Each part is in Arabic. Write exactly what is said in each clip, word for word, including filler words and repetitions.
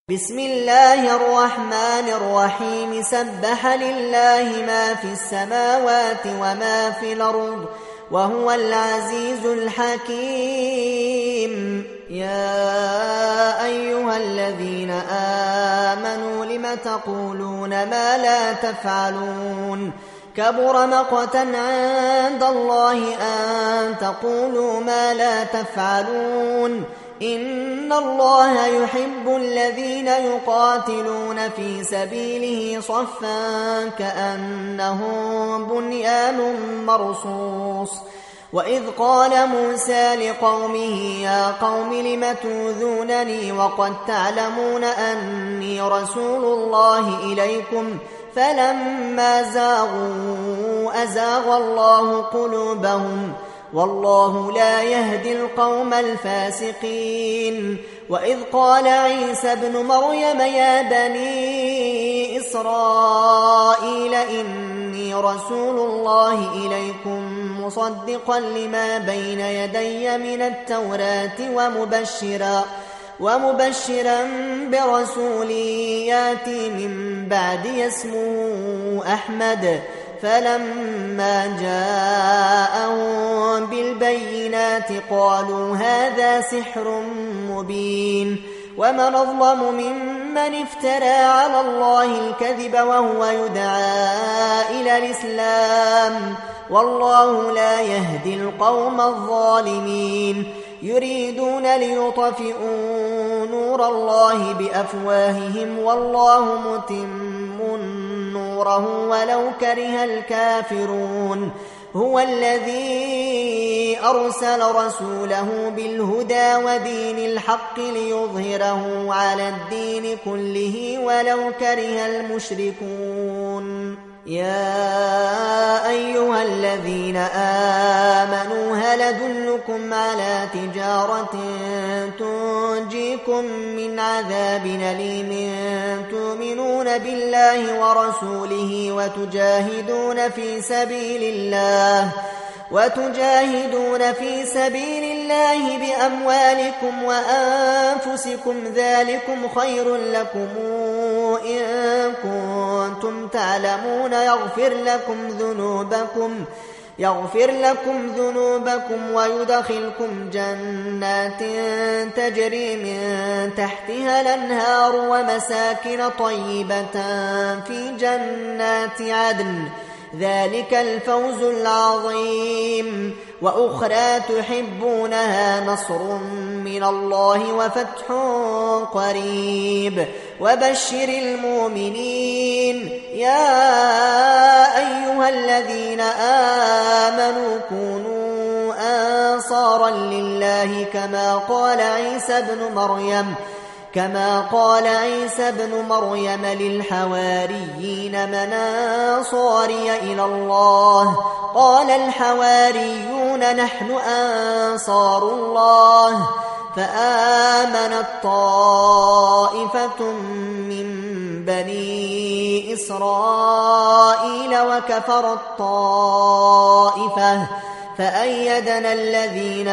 بسم الله الرحمن الرحيم سبح لله ما في السماوات وما في الأرض وهو العزيز الحكيم. يا أيها الذين آمنوا لم تقولون ما لا تفعلون كبر مقتا عند الله أن تقولوا ما لا تفعلون. إن الله يحب الذين يقاتلون في سبيله صفا كأنهم بنيان مرصوص. وإذ قال موسى لقومه يا قوم لم توذونني وقد تعلمون أني رسول الله إليكم فلما زاغوا أزاغ الله قلوبهم والله لا يهدي القوم الفاسقين. وإذ قال عيسى ابن مريم يا بني إسرائيل إني رسول الله إليكم مصدقا لما بين يدي من التوراة ومبشرا ومبشرا برسول ياتي من بعدي اسمه أحمد. فلما جاءهم بالبينات قالوا هذا سحر مبين. ومن أظلم ممن افترى على الله الكذب وهو يدعى إلى الإسلام والله لا يهدي القوم الظالمين. يريدون ليطفئوا نور الله بأفواههم والله متم نوره ولو كره الكافرون. هو الذي أرسل رسوله بالهدى ودين الحق ليظهره على الدين كله ولو كره المشركون. يا أيها الذين آمنوا هل أدلكم على تجارة تنجيكم من عذاب أليم تؤمنون بالله ورسوله وتجاهدون في سبيل الله وتجاهدون في سبيل الله بأموالكم وأنفسكم ذلكم خير لكم إن كنتم تعلمون يغفر لكم ذنوبكم يغفر لكم ذنوبكم ويدخلكم جنات تجري من تحتها الأنهار ومساكن طيبة في جنات عدن ذلك الفوز العظيم. وأخرى تحبونها نصر من الله وفتح قريب وبشر المؤمنين. يا أيها الذين آمنوا كونوا أنصارا لله كما قال عيسى ابن مريم كما قال عيسى ابن مريم للحواريين من أنصاري إلى الله قال الحواريون نحن أنصار الله. فآمنت طائفة من بني إسرائيل وكفرت طائفة فأيدنا الذين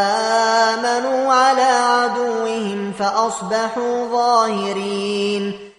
آمنوا على عدوهم فأصبحوا ظاهرين.